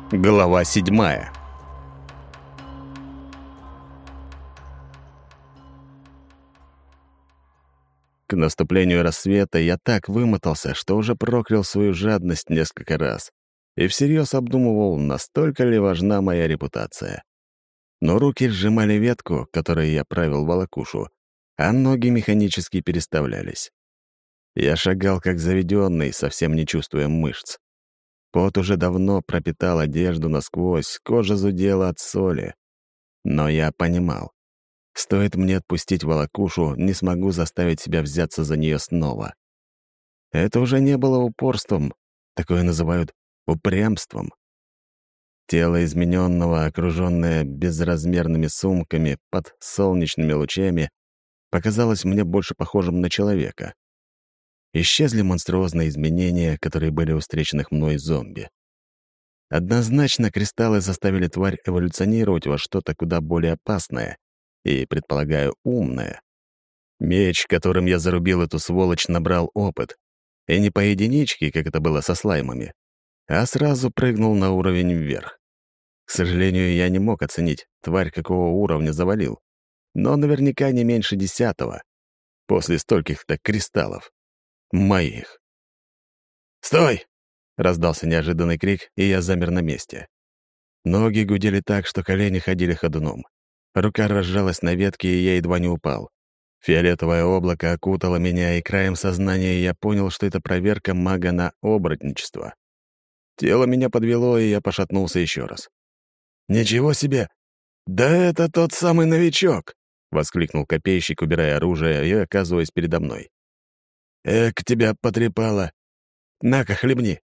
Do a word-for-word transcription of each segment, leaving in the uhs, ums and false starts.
Глава седьмая. К наступлению рассвета я так вымотался, что уже проклял свою жадность несколько раз и всерьез обдумывал, настолько ли важна моя репутация. Но руки сжимали ветку, которой я правил волокушу, а ноги механически переставлялись. Я шагал как заведенный, совсем не чувствуя мышц. Пот уже давно пропитал одежду насквозь, кожа зудела от соли. Но я понимал, стоит мне отпустить волокушу, не смогу заставить себя взяться за нее снова. Это уже не было упорством, такое называют упрямством. Тело измененного, окруженное безразмерными сумками под солнечными лучами, показалось мне больше похожим на человека. Исчезли монструозные изменения, которые были у встреченных мной зомби. Однозначно, кристаллы заставили тварь эволюционировать во что-то куда более опасное и, предполагаю, умное. Меч, которым я зарубил эту сволочь, набрал опыт. И не по единичке, как это было со слаймами, а сразу прыгнул на уровень вверх. К сожалению, я не мог оценить, тварь какого уровня завалил, но наверняка не меньше десятого, после стольких-то кристаллов. Моих. «Стой!» — раздался неожиданный крик, и я замер на месте. Ноги гудели так, что колени ходили ходуном. Рука разжалась на ветке, и я едва не упал. Фиолетовое облако окутало меня, и краем сознания я понял, что это проверка мага на оборотничество. Тело меня подвело, и я пошатнулся еще раз. «Ничего себе! Да это тот самый новичок!» — воскликнул копейщик, убирая оружие и оказываясь передо мной. «Эк, тебя потрепало! На-ка, хлебни!»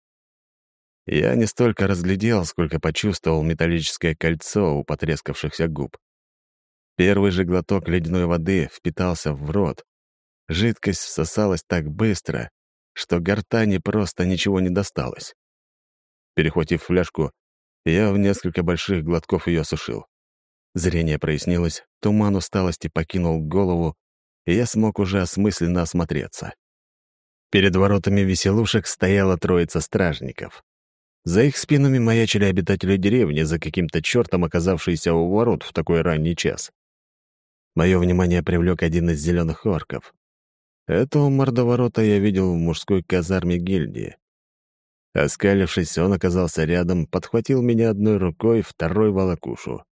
Я не столько разглядел, сколько почувствовал металлическое кольцо у потрескавшихся губ. Первый же глоток ледяной воды впитался в рот. Жидкость всосалась так быстро, что гортани просто ничего не досталось. Перехватив фляжку, я в несколько больших глотков ее осушил. Зрение прояснилось, туман усталости покинул голову, и я смог уже осмысленно осмотреться. Перед воротами веселушек стояла троица стражников. За их спинами маячили обитатели деревни, за каким-то чертом оказавшиеся у ворот в такой ранний час. Мое внимание привлек один из зеленых орков. Этого мордоворота я видел в мужской казарме гильдии. Оскалившись, он оказался рядом, подхватил меня одной рукой, второй — волокушу.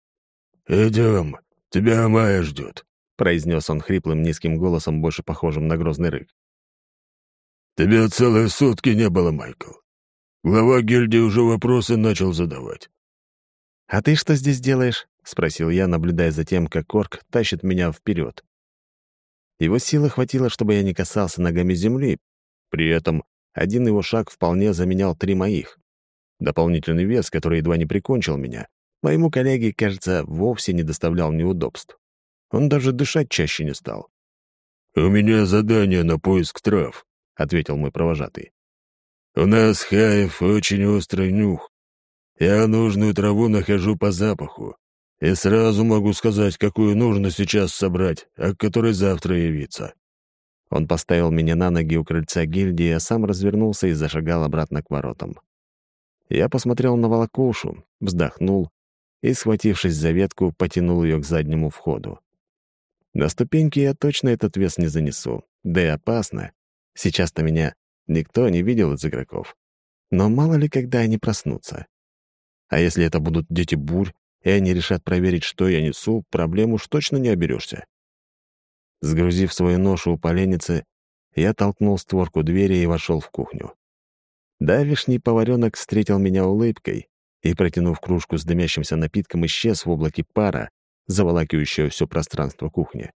«Идем, тебя Майя ждет», — произнес он хриплым низким голосом, больше похожим на грозный рык. «Тебя целые сутки не было, Майкл. Глава гильдии уже вопросы начал задавать». «А ты что здесь делаешь?» — спросил я, наблюдая за тем, как орк тащит меня вперед. Его силы хватило, чтобы я не касался ногами земли. При этом один его шаг вполне заменял три моих. Дополнительный вес, который едва не прикончил меня, моему коллеге, кажется, вовсе не доставлял неудобств. Он даже дышать чаще не стал. «У меня задание на поиск трав», — ответил мой провожатый. «У нас, хаев, очень острый нюх. Я нужную траву нахожу по запаху, и сразу могу сказать, какую нужно сейчас собрать, а к которой завтра явиться». Он поставил меня на ноги у крыльца гильдии, а сам развернулся и зашагал обратно к воротам. Я посмотрел на волокушу, вздохнул и, схватившись за ветку, потянул ее к заднему входу. На ступеньки я точно этот вес не занесу, да и опасно. Сейчас-то меня никто не видел из игроков. Но мало ли, когда они проснутся. А если это будут дети бурь, и они решат проверить, что я несу, проблем уж точно не оберешься. Сгрузив свою ношу у поленницы, я толкнул створку двери и вошел в кухню. Давишний поваренок встретил меня улыбкой и, протянув кружку с дымящимся напитком, исчез в облаке пара, заволакивающего все пространство кухни.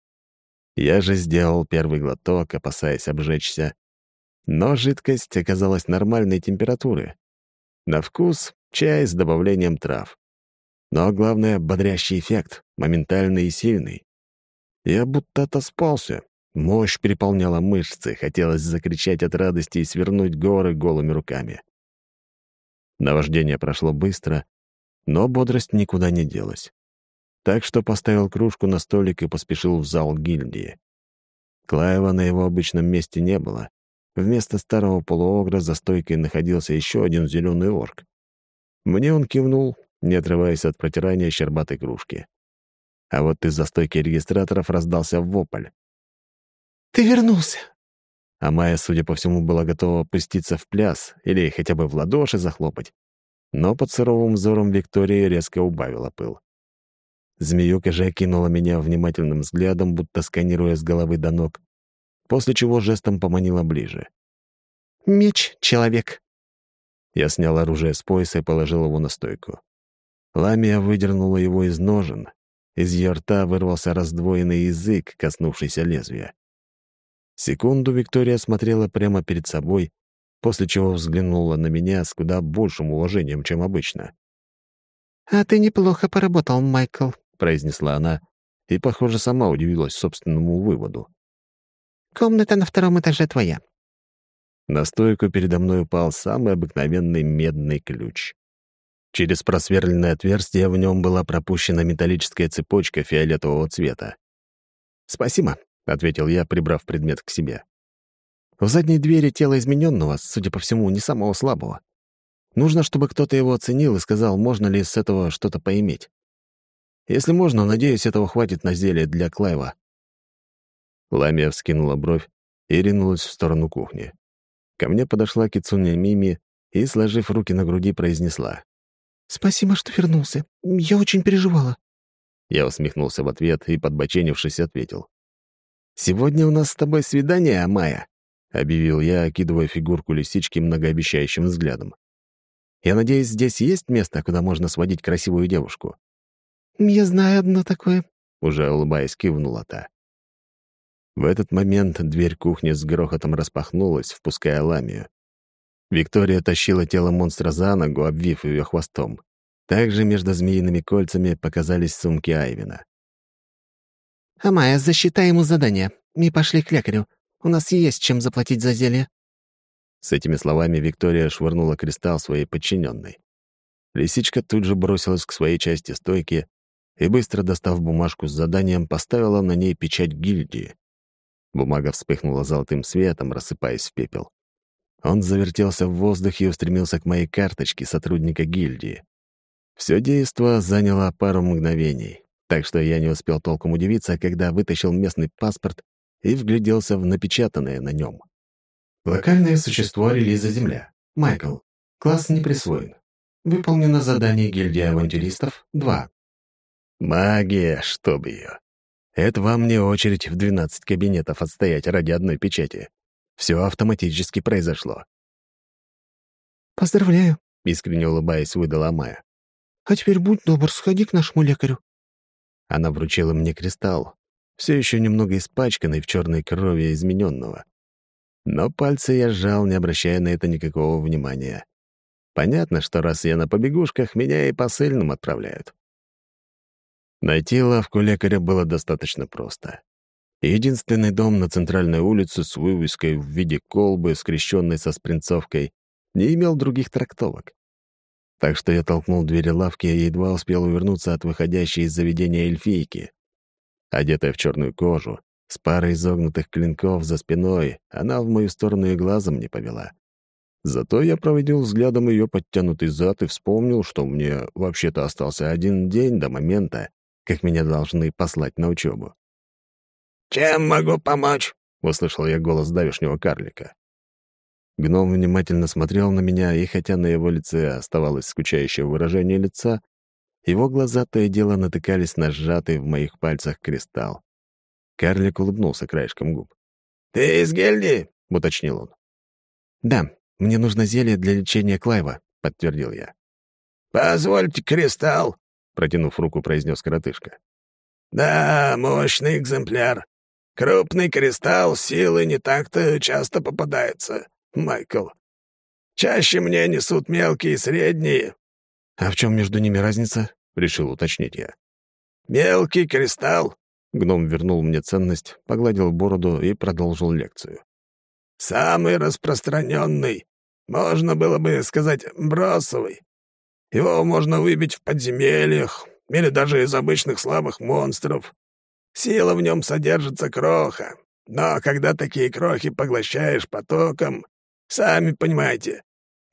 Я же сделал первый глоток, опасаясь обжечься, но жидкость оказалась нормальной температуры. На вкус — чай с добавлением трав. Но главное — бодрящий эффект, моментальный и сильный. Я будто отоспался. Мощь переполняла мышцы, хотелось закричать от радости и свернуть горы голыми руками. Наваждение прошло быстро, но бодрость никуда не делась. Так что поставил кружку на столик и поспешил в зал гильдии. Клаева на его обычном месте не было. Вместо старого полуогра за стойкой находился еще один зеленый орк. Мне он кивнул, не отрываясь от протирания щербатой кружки. А вот из-за стойки регистраторов раздался вопль. «Ты вернулся!» А Майя, судя по всему, была готова пуститься в пляс или хотя бы в ладоши захлопать. Но под суровым взором Виктории резко убавила пыл. Змеюка же окинула меня внимательным взглядом, будто сканируя с головы до ног, после чего жестом поманила ближе. «Меч, человек!» Я снял оружие с пояса и положил его на стойку. Ламия выдернула его из ножен. Из ее рта вырвался раздвоенный язык, коснувшийся лезвия. Секунду Виктория смотрела прямо перед собой, после чего взглянула на меня с куда большим уважением, чем обычно. «А ты неплохо поработал, Майкл», — произнесла она, и, похоже, сама удивилась собственному выводу. «Комната на втором этаже твоя». На стойку передо мной упал самый обыкновенный медный ключ. Через просверленное отверстие в нем была пропущена металлическая цепочка фиолетового цвета. «Спасибо», — ответил я, прибрав предмет к себе. «В задней двери тело измененного, судя по всему, не самого слабого. Нужно, чтобы кто-то его оценил и сказал, можно ли с этого что-то поиметь. Если можно, надеюсь, этого хватит на зелье для Клайва». Ламия вскинула бровь и ринулась в сторону кухни. Ко мне подошла Кицуня Мими и, сложив руки на груди, произнесла: «Спасибо, что вернулся. Я очень переживала». Я усмехнулся в ответ и, подбоченившись, ответил: «Сегодня у нас с тобой свидание, Амая», — объявил я, окидывая фигурку лисички многообещающим взглядом. «Я надеюсь, здесь есть место, куда можно сводить красивую девушку?» «Я знаю одно такое», — уже улыбаясь, кивнула та. В этот момент дверь кухни с грохотом распахнулась, впуская Ламию. Виктория тащила тело монстра за ногу, обвив ее хвостом. Также между змеиными кольцами показались сумки Айвена. «Амая, засчитай ему задание. И пошли к лекарю. У нас есть чем заплатить за зелье». С этими словами Виктория швырнула кристалл своей подчиненной. Лисичка тут же бросилась к своей части стойки и, быстро достав бумажку с заданием, поставила на ней печать гильдии. Бумага вспыхнула золотым светом, рассыпаясь в пепел. Он завертелся в воздухе и устремился к моей карточке сотрудника гильдии. Все действо заняло пару мгновений, так что я не успел толком удивиться, когда вытащил местный паспорт и вгляделся в напечатанное на нем. Локальное существо релиза Земля. Майкл. Класс не присвоен. Выполнено задание гильдии авантюристов два. Магия, чтоб ее. Это вам не очередь в двенадцать кабинетов отстоять ради одной печати. Все автоматически произошло. «Поздравляю», — искренне улыбаясь, выдала Майя. «А теперь будь добр, сходи к нашему лекарю». Она вручила мне кристалл, все еще немного испачканный в черной крови измененного. Но пальцы я сжал, не обращая на это никакого внимания. Понятно, что раз я на побегушках, меня и посыльным отправляют. Найти лавку лекаря было достаточно просто. Единственный дом на центральной улице с вывеской в виде колбы, скрещенной со спринцовкой, не имел других трактовок. Так что я толкнул двери лавки и едва успел увернуться от выходящей из заведения эльфийки. Одетая в черную кожу, с парой изогнутых клинков за спиной, она в мою сторону и глазом не повела. Зато я проводил взглядом ее подтянутый зад и вспомнил, что мне вообще-то остался один день до момента, как меня должны послать на учебу. «Чем могу помочь?» — услышал я голос давешнего карлика. Гном внимательно смотрел на меня, и хотя на его лице оставалось скучающее выражение лица, его глаза то и дело натыкались на сжатый в моих пальцах кристалл. Карлик улыбнулся краешком губ. «Ты из гильдии?» — уточнил он. «Да, мне нужно зелье для лечения Клайва», — подтвердил я. «Позвольте кристалл», — протянув руку, произнес коротышка. «Да, мощный экземпляр. Крупный кристалл силы не так-то часто попадается, Майкл. Чаще мне несут мелкие и средние». «А в чем между ними разница?» — решил уточнить я. «Мелкий кристалл», — гном вернул мне ценность, погладил бороду и продолжил лекцию. «Самый распространенный, можно было бы сказать, бросовый. Его можно выбить в подземельях или даже из обычных слабых монстров. Сила в нем содержится кроха, но когда такие крохи поглощаешь потоком, сами понимаете,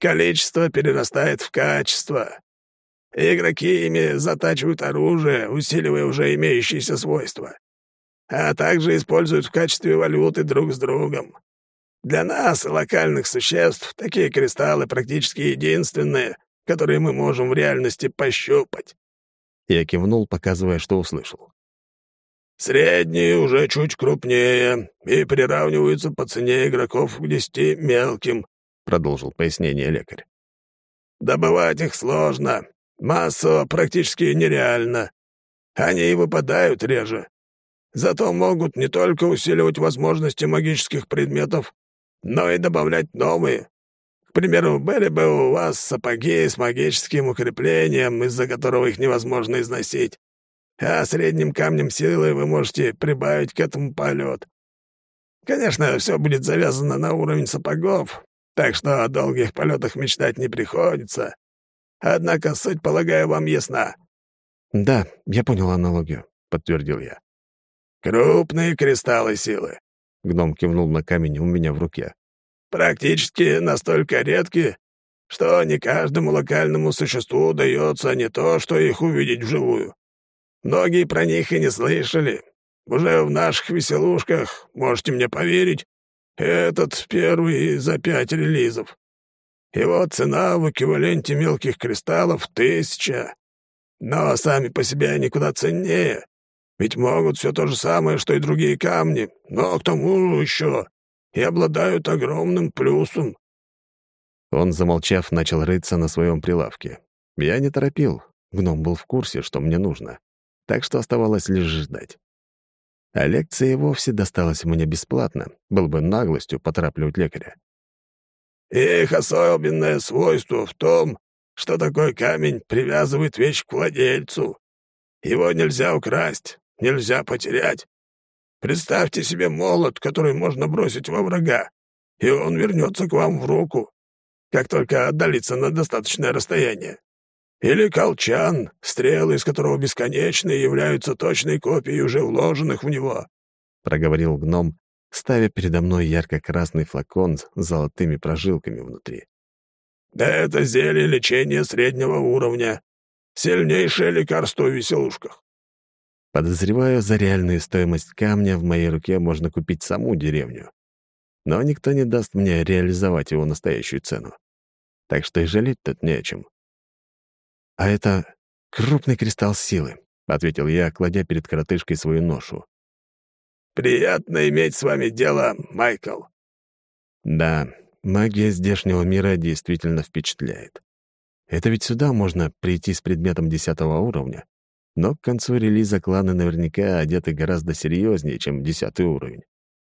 количество перерастает в качество. Игроки ими затачивают оружие, усиливая уже имеющиеся свойства, а также используют в качестве валюты друг с другом. Для нас, локальных существ, такие кристаллы практически единственные, которые мы можем в реальности пощупать. Я кивнул, показывая, что услышал. Средние уже чуть крупнее и приравниваются по цене игроков к десяти мелким, — продолжил пояснение лекарь. Добывать их сложно, массово практически нереально. Они и выпадают реже. Зато могут не только усиливать возможности магических предметов, но и добавлять новые. К примеру, были бы у вас сапоги с магическим укреплением, из-за которого их невозможно износить, а средним камнем силы вы можете прибавить к этому полет. Конечно, все будет завязано на уровень сапогов, так что о долгих полетах мечтать не приходится. Однако суть, полагаю, вам ясна. «Да, я понял аналогию», — подтвердил я. «Крупные кристаллы силы», — гном кивнул на камень у меня в руке. «Практически настолько редки, что не каждому локальному существу удается не то, что их увидеть вживую. Многие про них и не слышали. Уже в наших веселушках, можете мне поверить, этот первый за пять релизов. Его цена в эквиваленте мелких кристаллов — тысяча. Но сами по себе они куда ценнее, ведь могут все то же самое, что и другие камни, но к тому еще и обладают огромным плюсом». Он, замолчав, начал рыться на своем прилавке. Я не торопил, гном был в курсе, что мне нужно, так что оставалось лишь ждать. А лекция и вовсе досталась мне бесплатно, был бы наглостью поторапливать лекаря. «Их особенное свойство в том, что такой камень привязывает вещь к владельцу. Его нельзя украсть, нельзя потерять. Представьте себе молот, который можно бросить во врага, и он вернется к вам в руку, как только отдалится на достаточное расстояние. Или колчан, стрелы из которого бесконечны, являются точной копией уже вложенных в него», — проговорил гном, ставя передо мной ярко-красный флакон с золотыми прожилками внутри. «Да это зелье лечения среднего уровня. Сильнейшее лекарство в веселушках». Подозреваю, за реальную стоимость камня в моей руке можно купить саму деревню. Но никто не даст мне реализовать его настоящую цену. Так что и жалеть тут не о чем. «А это крупный кристалл силы», — ответил я, кладя перед коротышкой свою ношу. «Приятно иметь с вами дело, Майкл». Да, магия здешнего мира действительно впечатляет. Это ведь сюда можно прийти с предметом десятого уровня, но к концу релиза кланы наверняка одеты гораздо серьезнее, чем десятый уровень.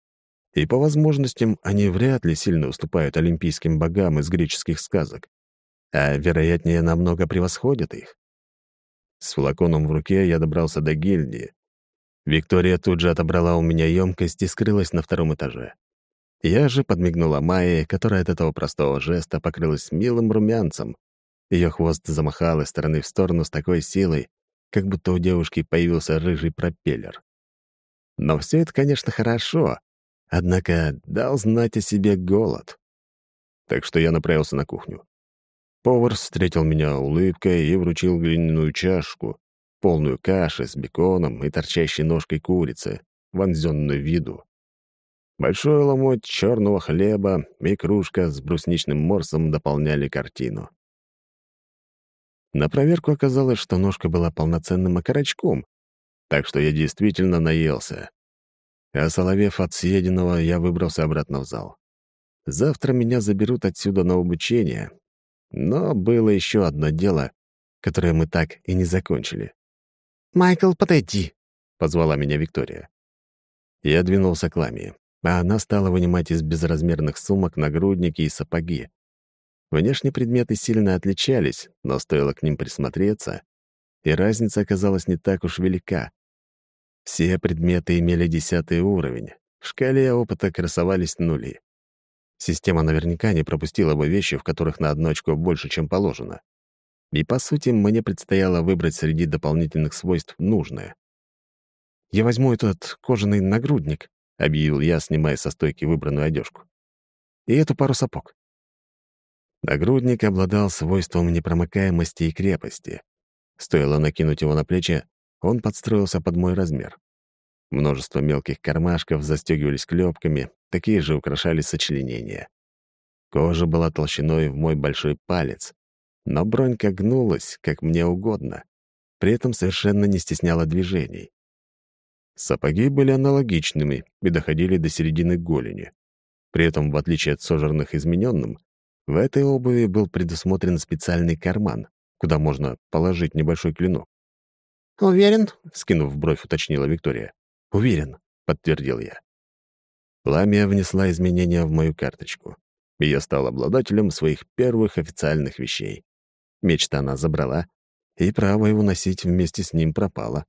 И по возможностям они вряд ли сильно уступают олимпийским богам из греческих сказок, а, вероятнее, намного превосходят их. С флаконом в руке я добрался до гильдии. Виктория тут же отобрала у меня емкость и скрылась на втором этаже. Я же подмигнула Майе, которая от этого простого жеста покрылась милым румянцем. Ее хвост замахал из стороны в сторону с такой силой, как будто у девушки появился рыжий пропеллер. Но все это, конечно, хорошо, однако дал знать о себе голод. Так что я направился на кухню. Повар встретил меня улыбкой и вручил глиняную чашку, полную каши с беконом и торчащей ножкой курицы, вонзенную в еду. Большой ломоть черного хлеба и кружка с брусничным морсом дополняли картину. На проверку оказалось, что ножка была полноценным окорочком, так что я действительно наелся. Осоловев от съеденного, я выбрался обратно в зал. Завтра меня заберут отсюда на обучение, но было еще одно дело, которое мы так и не закончили. «Майкл, подойди», — позвала меня Виктория. Я двинулся к Ламии, а она стала вынимать из безразмерных сумок нагрудники и сапоги. Внешне предметы сильно отличались, но стоило к ним присмотреться, и разница оказалась не так уж велика. Все предметы имели десятый уровень, в шкале опыта красовались нули. Система наверняка не пропустила бы вещи, в которых на одну очко больше, чем положено. И, по сути, мне предстояло выбрать среди дополнительных свойств нужное. «Я возьму этот кожаный нагрудник», — объявил я, снимая со стойки выбранную одежку. «И эту пару сапог». Нагрудник обладал свойством непромыкаемости и крепости. Стоило накинуть его на плечи, он подстроился под мой размер. Множество мелких кармашков застегивались клепками, такие же украшали сочленения. Кожа была толщиной в мой большой палец, но бронька гнулась, как мне угодно, при этом совершенно не стесняла движений. Сапоги были аналогичными и доходили до середины голени. При этом, в отличие от сожранных измененным, в этой обуви был предусмотрен специальный карман, куда можно положить небольшой клинок. «Уверен?» — скинув бровь, уточнила Виктория. «Уверен», — подтвердил я. Ламия внесла изменения в мою карточку, и я стал обладателем своих первых официальных вещей. Меч-то она забрала, и право его носить вместе с ним пропало.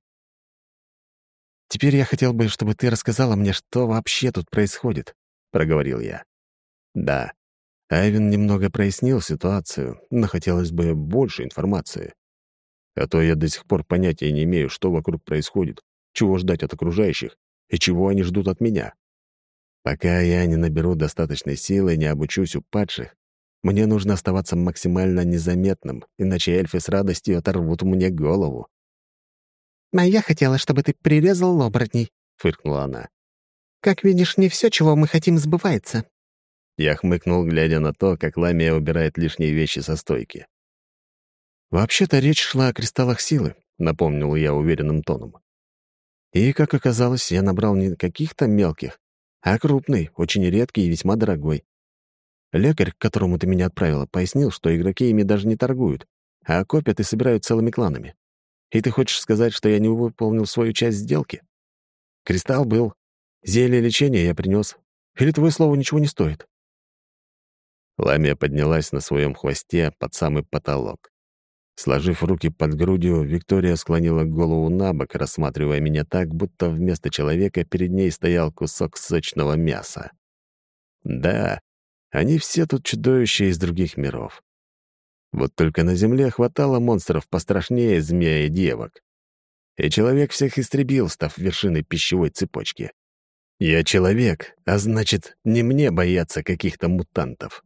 «Теперь я хотел бы, чтобы ты рассказала мне, что вообще тут происходит», — проговорил я. «Да, Айвен немного прояснил ситуацию, но хотелось бы больше информации. А то я до сих пор понятия не имею, что вокруг происходит, чего ждать от окружающих и чего они ждут от меня. Пока я не наберу достаточной силы и не обучусь у падших, мне нужно оставаться максимально незаметным, иначе эльфы с радостью оторвут мне голову». «А я хотела, чтобы ты прирезал оборотней», — фыркнула она. «Как видишь, не все, чего мы хотим, сбывается». Я хмыкнул, глядя на то, как Ламия убирает лишние вещи со стойки. «Вообще-то речь шла о кристаллах силы», — напомнил я уверенным тоном. И, как оказалось, я набрал не каких-то мелких, а крупный, очень редкий и весьма дорогой. Лекарь, к которому ты меня отправила, пояснил, что игроки ими даже не торгуют, а копят и собирают целыми кланами. И ты хочешь сказать, что я не выполнил свою часть сделки? Кристалл был. Зелье лечения я принес. Или твое слово ничего не стоит?» Ламия поднялась на своем хвосте под самый потолок. Сложив руки под грудью, Виктория склонила голову на бок, рассматривая меня так, будто вместо человека перед ней стоял кусок сочного мяса. Да, они все тут чудовища из других миров. Вот только на Земле хватало монстров пострашнее змея и девок. И человек всех истребил, став вершиной пищевой цепочки. Я человек, а значит, не мне бояться каких-то мутантов.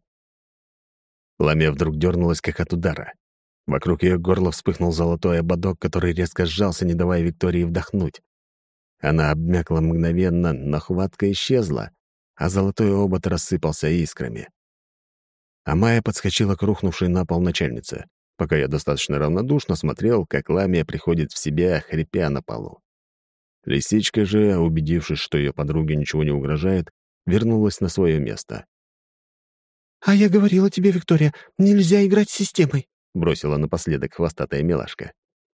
Ламия вдруг дернулась, как от удара. Вокруг ее горла вспыхнул золотой ободок, который резко сжался, не давая Виктории вдохнуть. Она обмякла мгновенно, но хватка исчезла, а золотой обод рассыпался искрами. А Майя подскочила к рухнувшей на пол начальнице, пока я достаточно равнодушно смотрел, как Ламия приходит в себя, хрипя на полу. Лисичка же, убедившись, что ее подруге ничего не угрожает, вернулась на свое место. «А я говорила тебе, Виктория, нельзя играть с системой», — бросила напоследок хвостатая милашка.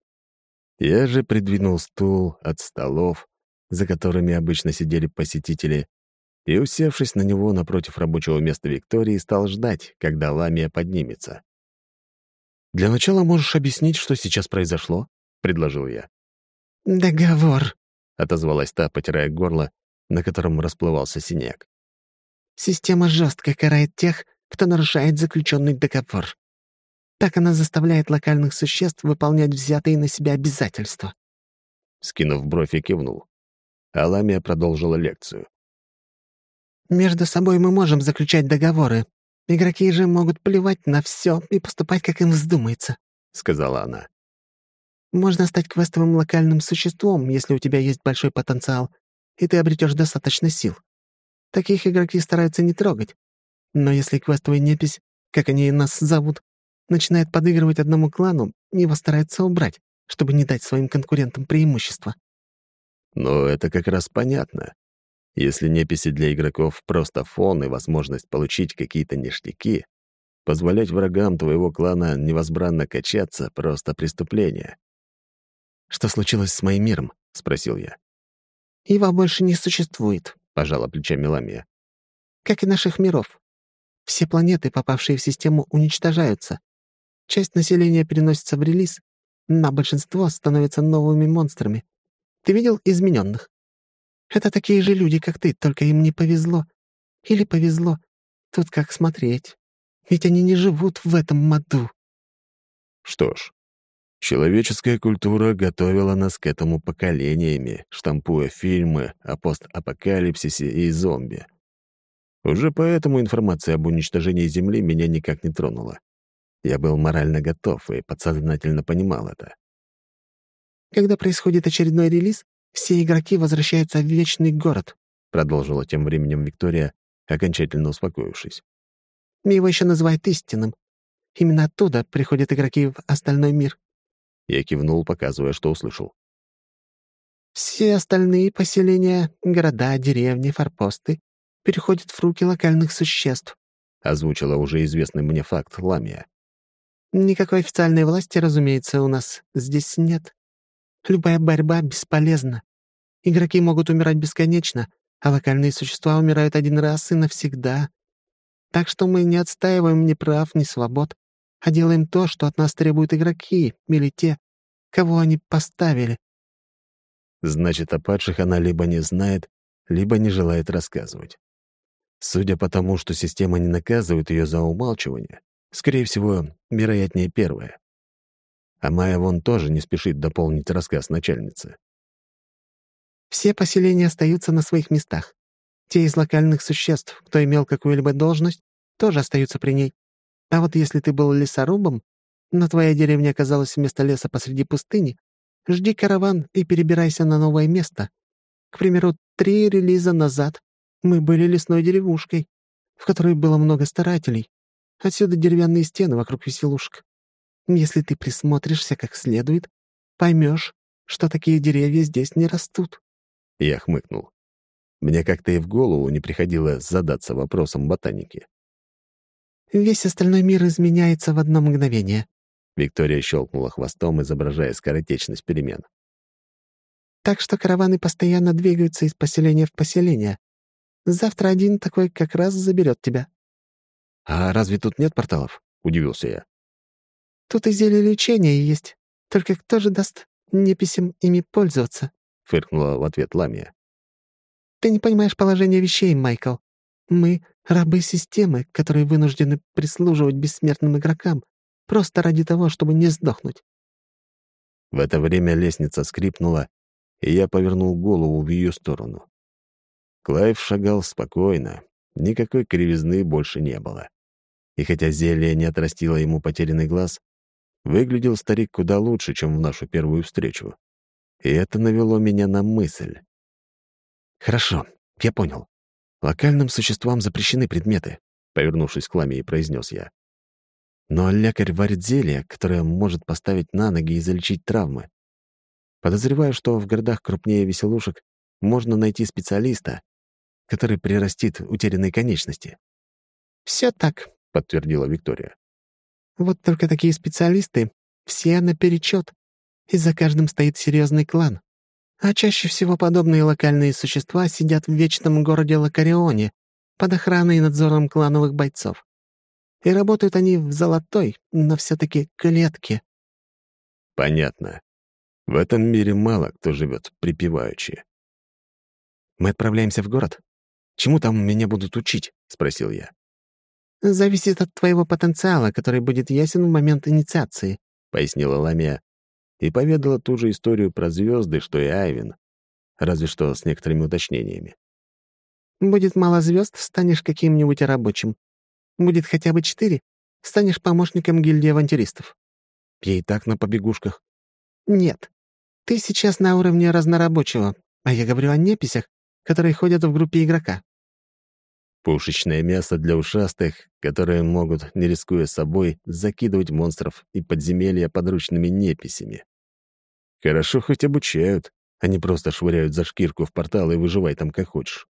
Я же придвинул стул от столов, за которыми обычно сидели посетители, и, усевшись на него напротив рабочего места Виктории, стал ждать, когда Ламия поднимется. «Для начала можешь объяснить, что сейчас произошло?» — предложил я. «Договор», — отозвалась та, потирая горло, на котором расплывался синяк. «Система жестко карает тех, кто нарушает заключенный договор. Так она заставляет локальных существ выполнять взятые на себя обязательства». Скинув бровь, я кивнул. А Ламия продолжила лекцию. «Между собой мы можем заключать договоры. Игроки же могут плевать на все и поступать, как им вздумается», — сказала она. «Можно стать квестовым локальным существом, если у тебя есть большой потенциал, и ты обретешь достаточно сил. Таких игроки стараются не трогать. Но если квестовая непись, как они нас зовут, начинает подыгрывать одному клану, его стараются убрать, чтобы не дать своим конкурентам преимущества». Но это как раз понятно. Если неписи для игроков просто фон и возможность получить какие-то ништяки, позволять врагам твоего клана невозбранно качаться — просто преступление. «Что случилось с моим миром?» — спросил я. «Его больше не существует», — пожала плечами Ламия. «как и наших миров. Все планеты, попавшие в систему, уничтожаются. Часть населения переносится в релиз, но большинство становятся новыми монстрами. Ты видел измененных? Это такие же люди, как ты, только им не повезло. Или повезло. Тут как смотреть. Ведь они не живут в этом аду». Что ж, человеческая культура готовила нас к этому поколениями, штампуя фильмы о постапокалипсисе и зомби. Уже поэтому информация об уничтожении Земли меня никак не тронула. Я был морально готов и подсознательно понимал это. «Когда происходит очередной релиз, все игроки возвращаются в Вечный город», продолжила тем временем Виктория, окончательно успокоившись. «Его еще называют истинным. Именно оттуда приходят игроки в остальной мир». Я кивнул, показывая, что услышал. «Все остальные поселения, города, деревни, форпосты переходят в руки локальных существ», озвучила уже известный мне факт Ламия. «Никакой официальной власти, разумеется, у нас здесь нет. Любая борьба бесполезна. Игроки могут умирать бесконечно, а локальные существа умирают один раз и навсегда. Так что мы не отстаиваем ни прав, ни свобод, а делаем то, что от нас требуют игроки или те, кого они поставили». Значит, о падших она либо не знает, либо не желает рассказывать. Судя по тому, что система не наказывает ее за умалчивание, скорее всего, вероятнее первое. А Майя вон тоже не спешит дополнить рассказ начальницы. «Все поселения остаются на своих местах. Те из локальных существ, кто имел какую-либо должность, тоже остаются при ней. А вот если ты был лесорубом, но твоя деревня оказалась вместо леса посреди пустыни, жди караван и перебирайся на новое место. К примеру, три релиза назад мы были лесной деревушкой, в которой было много старателей. Отсюда деревянные стены вокруг веселушек. Если ты присмотришься как следует, поймешь, что такие деревья здесь не растут». Я хмыкнул. Мне как-то и в голову не приходило задаться вопросом ботаники. «Весь остальной мир изменяется в одно мгновение». Виктория щелкнула хвостом, изображая скоротечность перемен. «Так что караваны постоянно двигаются из поселения в поселение. Завтра один такой как раз заберет тебя». «А разве тут нет порталов?» — удивился я. «Тут и зелье лечения есть. Только кто же даст неписям ими пользоваться?» — фыркнула в ответ Ламия. «Ты не понимаешь положение вещей, Майкл. Мы — рабы системы, которые вынуждены прислуживать бессмертным игрокам, просто ради того, чтобы не сдохнуть». В это время лестница скрипнула, и я повернул голову в ее сторону. Клайв шагал спокойно, никакой кривизны больше не было. И хотя зелье не отрастило ему потерянный глаз, выглядел старик куда лучше, чем в нашу первую встречу. И это навело меня на мысль. «Хорошо, я понял. Локальным существам запрещены предметы», — повернувшись к Ламии, произнес я. «Но лекарь варит зелье, которое может поставить на ноги и залечить травмы. Подозреваю, что в городах крупнее веселушек можно найти специалиста, который прирастит утерянные конечности». «Все так», — подтвердила Виктория. «Вот только такие специалисты все наперечет, и за каждым стоит серьезный клан. А чаще всего подобные локальные существа сидят в вечном городе Лакарионе под охраной и надзором клановых бойцов. И работают они в золотой, но все-таки клетке». «Понятно. В этом мире мало кто живет припеваючи». «Мы отправляемся в город? Чему там меня будут учить?» — спросил я. «Зависит от твоего потенциала, который будет ясен в момент инициации», — пояснила Ламия и поведала ту же историю про звезды, что и Айвен, разве что с некоторыми уточнениями. «Будет мало звезд, станешь каким-нибудь рабочим. Будет хотя бы четыре, станешь помощником гильдии авантюристов». «Я и так на побегушках». «Нет. Ты сейчас на уровне разнорабочего, а я говорю о неписях, которые ходят в группе игрока». Пушечное мясо для ушастых, которые могут, не рискуя собой, закидывать монстров и подземелья подручными неписями. Хорошо хоть обучают, а не просто швыряют за шкирку в портал и выживай там как хочешь.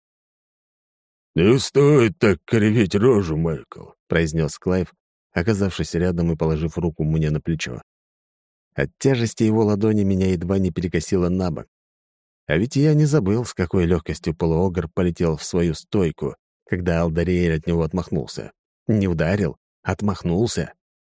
«Не стоит так кривить рожу, Майкл», — произнес Клайв, оказавшись рядом и положив руку мне на плечо. От тяжести его ладони меня едва не перекосило на бок. А ведь я не забыл, с какой легкостью полуогр полетел в свою стойку, когда Алдариэль от него отмахнулся. Не ударил, отмахнулся.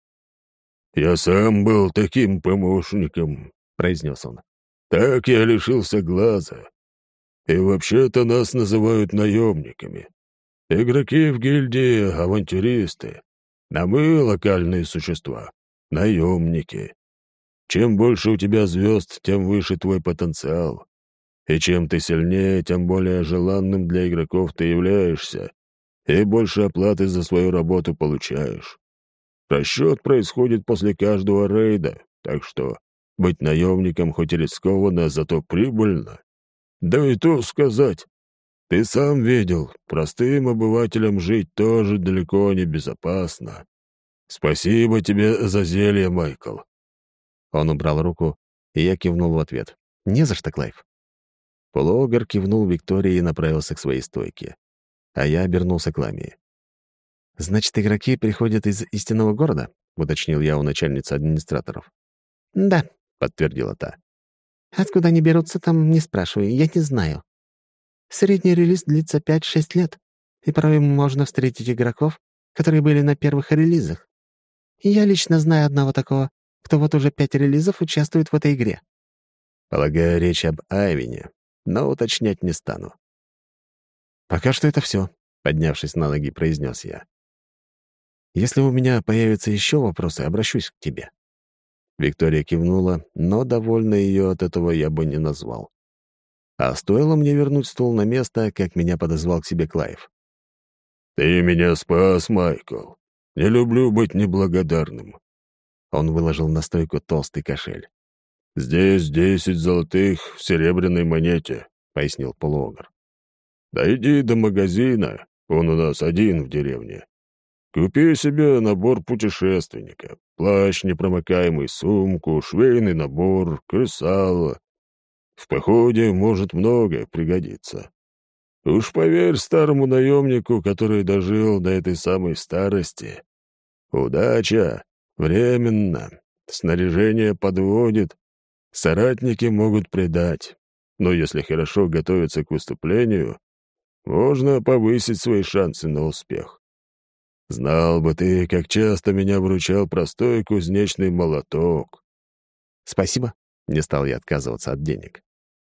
«Я сам был таким помощником», — произнес он. «Так я лишился глаза. И вообще-то нас называют наемниками. Игроки в гильдии — авантюристы, а мы — локальные существа, наемники. Чем больше у тебя звезд, тем выше твой потенциал. И чем ты сильнее, тем более желанным для игроков ты являешься. и больше оплаты за свою работу получаешь. Расчет происходит после каждого рейда, так что быть наемником хоть и рискованно, зато прибыльно. Да и то сказать. Ты сам видел, простым обывателям жить тоже далеко не безопасно. Спасибо тебе за зелье, Майкл». Он убрал руку, и я кивнул в ответ. «Не за что, Клайв». Полуогр кивнул Виктории и направился к своей стойке. А я обернулся к Ламии. «Значит, игроки приходят из истинного города?» — уточнил я у начальницы администраторов. «Да», — подтвердила та. «Откуда они берутся, там не спрашивай, я не знаю. Средний релиз длится пять-шесть лет, и порой можно встретить игроков, которые были на первых релизах. И я лично знаю одного такого, кто вот уже пять релизов участвует в этой игре». Полагаю, речь об Айвине, но уточнять не стану. «Пока что это все, поднявшись на ноги, произнес я. «Если у меня появятся еще вопросы, обращусь к тебе». Виктория кивнула, но довольно ее от этого я бы не назвал. А стоило мне вернуть стул на место, как меня подозвал к себе Клайв. «Ты меня спас, Майкл. Не люблю быть неблагодарным». Он выложил на стойку толстый кошель. «Здесь десять золотых в серебряной монете», — пояснил полуогр. «Дойди до магазина, он у нас один в деревне. Купи себе набор путешественника, плащ непромокаемый, сумку, швейный набор, кресало. В походе может многое пригодиться. Уж поверь старому наемнику, который дожил до этой самой старости. Удача временно, снаряжение подводит, соратники могут предать. Но если хорошо готовиться к выступлению, можно повысить свои шансы на успех. Знал бы ты, как часто меня вручал простой кузнечный молоток». «Спасибо», — не стал я отказываться от денег.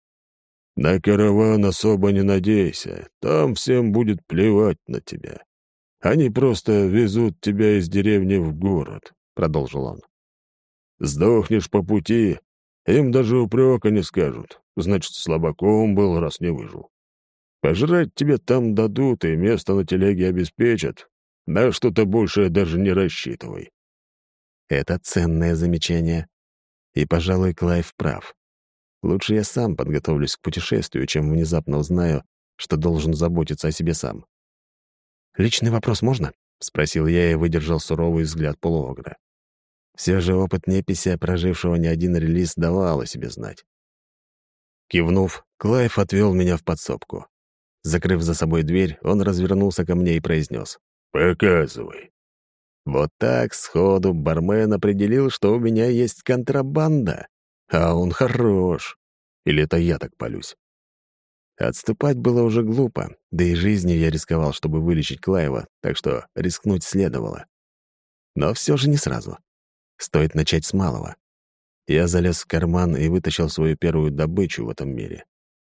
«На караван особо не надейся, там всем будет плевать на тебя. Они просто везут тебя из деревни в город», — продолжил он. «Сдохнешь по пути, им даже упрека не скажут, значит, слабаком был, раз не выжил. Пожрать тебе там дадут и место на телеге обеспечат, да что-то большее даже не рассчитывай». Это ценное замечание. И, пожалуй, Клайв прав. Лучше я сам подготовлюсь к путешествию, чем внезапно узнаю, что должен заботиться о себе сам. «Личный вопрос можно?» — спросил я и выдержал суровый взгляд полуогра. Все же опыт непися, прожившего не один релиз, давал о себе знать. Кивнув, Клайв отвел меня в подсобку. Закрыв за собой дверь, он развернулся ко мне и произнес: «Показывай». Вот так сходу бармен определил, что у меня есть контрабанда. А он хорош. Или это я так палюсь? Отступать было уже глупо, да и жизнью я рисковал, чтобы вылечить Клайва, так что рискнуть следовало. Но все же не сразу. Стоит начать с малого. Я залез в карман и вытащил свою первую добычу в этом мире.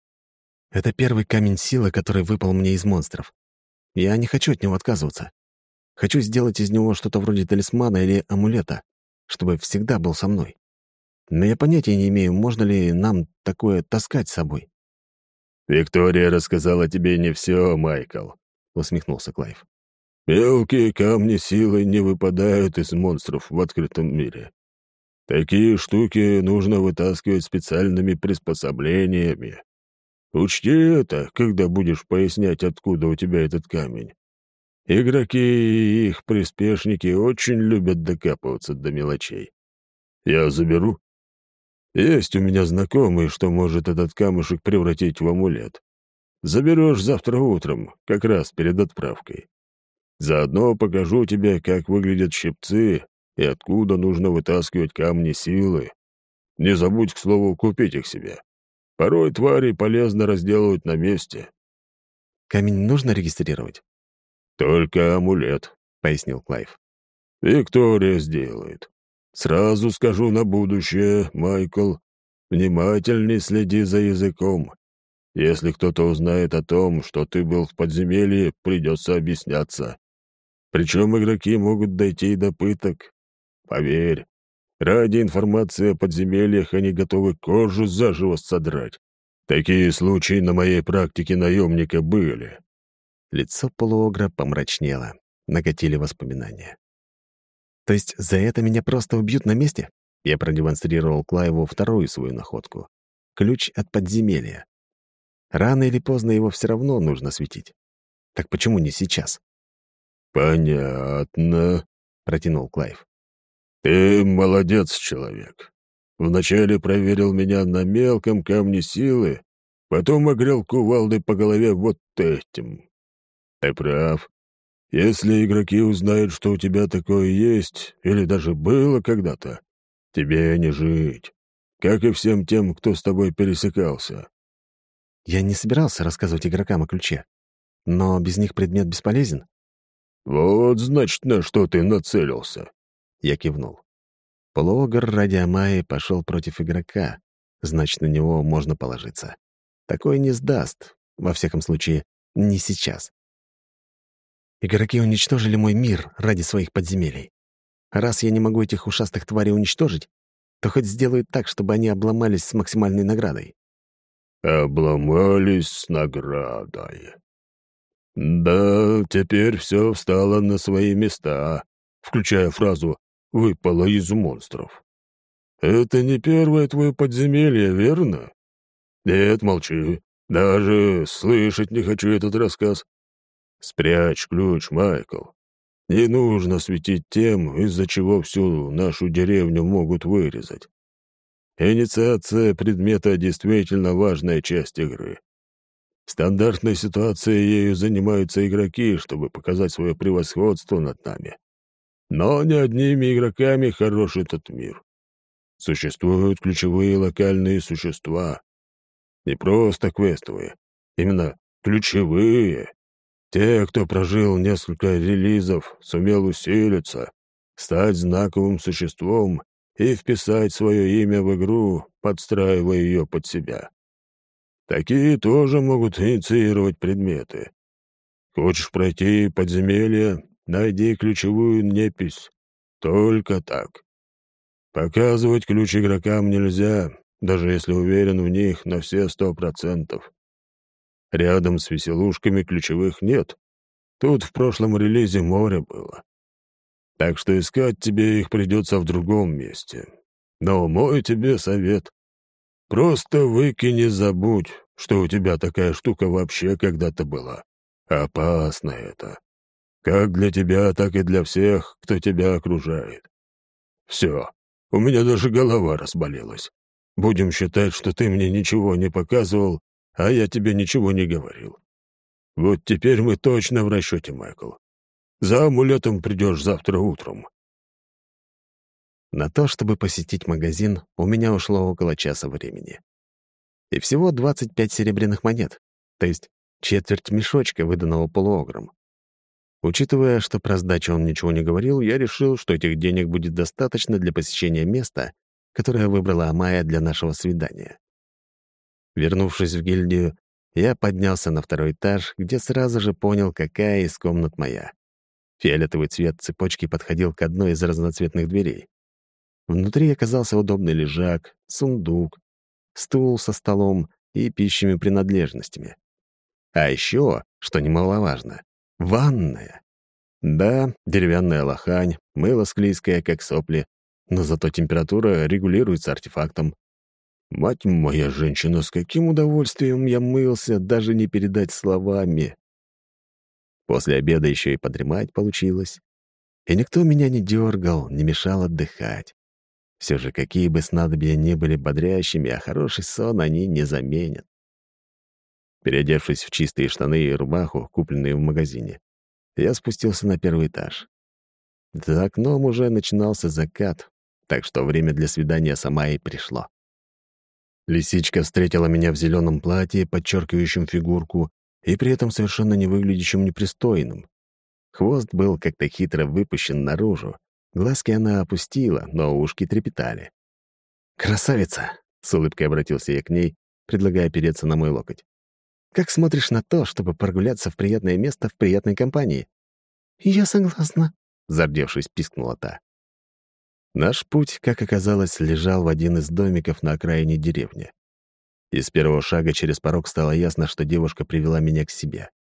Это первый камень силы, который выпал мне из монстров. Я не хочу от него отказываться. Хочу сделать из него что-то вроде талисмана или амулета, чтобы всегда был со мной. Но я понятия не имею, можно ли нам такое таскать с собой. «Виктория рассказала тебе не все, Майкл», — усмехнулся Клайв. «Мелкие камни силы не выпадают из монстров в открытом мире. Такие штуки нужно вытаскивать специальными приспособлениями. Учти это, когда будешь пояснять, откуда у тебя этот камень. Игроки и их приспешники очень любят докапываться до мелочей. Я заберу. Есть у меня знакомый, что может этот камушек превратить в амулет. Заберешь завтра утром, как раз перед отправкой. Заодно покажу тебе, как выглядят щипцы и откуда нужно вытаскивать камни силы. Не забудь, к слову, купить их себе. Порой твари полезно разделывать на месте». «Камень нужно регистрировать?» «Только амулет», — пояснил Клайв. «Виктория сделает. Сразу скажу на будущее, Майкл, внимательней следи за языком. Если кто-то узнает о том, что ты был в подземелье, придется объясняться. Причем игроки могут дойти и до пыток. Поверь, ради информации о подземельях они готовы кожу заживо содрать. Такие случаи на моей практике наемника были. Лицо полуогра помрачнело, накатили воспоминания. «То есть за это меня просто убьют на месте?» Я продемонстрировал Клайву вторую свою находку. Ключ от подземелья. Рано или поздно его все равно нужно светить. Так почему не сейчас? «Понятно», — протянул Клайв. «Ты молодец, человек. Вначале проверил меня на мелком камне силы, потом огрел кувалдой по голове вот этим. Ты прав. Если игроки узнают, что у тебя такое есть, или даже было когда-то, тебе не жить, как и всем тем, кто с тобой пересекался». Я не собирался рассказывать игрокам о ключе, но без них предмет бесполезен. «Вот, значит, на что ты нацелился». Я кивнул. Полуогр ради Амайи пошел против игрока, значит, на него можно положиться. Такой не сдаст, во всяком случае, не сейчас. Игроки уничтожили мой мир ради своих подземелий. Раз я не могу этих ушастых тварей уничтожить, то хоть сделают так, чтобы они обломались с максимальной наградой. «Обломались с наградой. Да, теперь все встало на свои места, включая фразу «выпало из монстров». Это не первое твое подземелье, верно? Нет, молчи. Даже слышать не хочу этот рассказ. Спрячь ключ, Майкл. Не нужно светить тем, из-за чего всю нашу деревню могут вырезать. Инициация предмета действительно важная часть игры. В стандартной ситуации ею занимаются игроки, чтобы показать свое превосходство над нами. Но не одними игроками хорош этот мир. Существуют ключевые локальные существа. Не просто квестовые, именно ключевые. Те, кто прожил несколько релизов, сумел усилиться, стать знаковым существом и вписать свое имя в игру, подстраивая ее под себя. Такие тоже могут инициировать предметы. Хочешь пройти подземелье, найди ключевую непись. Только так. Показывать ключ игрокам нельзя, даже если уверен в них на все сто процентов. Рядом с веселушками ключевых нет. Тут в прошлом релизе море было. Так что искать тебе их придется в другом месте. Но мой тебе совет. Просто выкинь и забудь, что у тебя такая штука вообще когда-то была. Опасно это. Как для тебя, так и для всех, кто тебя окружает. Все. У меня даже голова разболелась. Будем считать, что ты мне ничего не показывал, а я тебе ничего не говорил. Вот теперь мы точно в расчете, Майкл. За амулетом придешь завтра утром». На то, чтобы посетить магазин, у меня ушло около часа времени. И всего двадцать пять серебряных монет, то есть четверть мешочка, выданного полуогром. Учитывая, что про сдачу он ничего не говорил, я решил, что этих денег будет достаточно для посещения места, которое выбрала Амайя для нашего свидания. Вернувшись в гильдию, я поднялся на второй этаж, где сразу же понял, какая из комнат моя. Фиолетовый цвет цепочки подходил к одной из разноцветных дверей. Внутри оказался удобный лежак, сундук, стул со столом и пищими принадлежностями. А еще, что немаловажно, ванная. Да, деревянная лохань, мыло склизкое, как сопли, но зато температура регулируется артефактом. Мать моя женщина, с каким удовольствием я мылся, даже не передать словами. После обеда еще и подремать получилось. И никто меня не дергал, не мешал отдыхать. Все же, какие бы снадобья ни были бодрящими, а хороший сон они не заменят. Переодевшись в чистые штаны и рубаху, купленные в магазине, я спустился на первый этаж. За окном уже начинался закат, так что время для свидания с Амайей пришло. Лисичка встретила меня в зеленом платье, подчеркивающем фигурку, и при этом совершенно не выглядящим непристойным. Хвост был как-то хитро выпущен наружу, глазки она опустила, но ушки трепетали. «Красавица!» — с улыбкой обратился я к ней, предлагая опереться на мой локоть. «Как смотришь на то, чтобы прогуляться в приятное место в приятной компании?» «Я согласна», — зардевшись, пискнула та. Наш путь, как оказалось, лежал в один из домиков на окраине деревни. И с первого шага через порог стало ясно, что девушка привела меня к себе.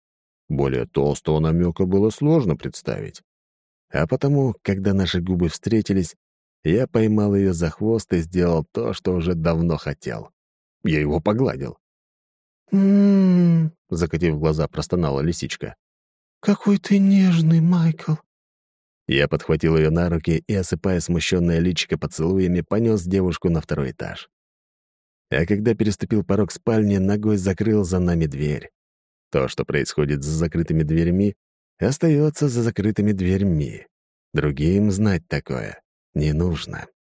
Более толстого намека было сложно представить. А потому, когда наши губы встретились, я поймал ее за хвост и сделал то, что уже давно хотел. Я его погладил. «М-м-м», закатив глаза, простонала лисичка. «Какой ты нежный, Майкл». Я подхватил ее на руки и, осыпая смущенное личико поцелуями, понес девушку на второй этаж. А когда переступил порог спальни, ногой закрыл за нами дверь. То, что происходит за закрытыми дверьми, остается за закрытыми дверьми. Другим знать такое не нужно.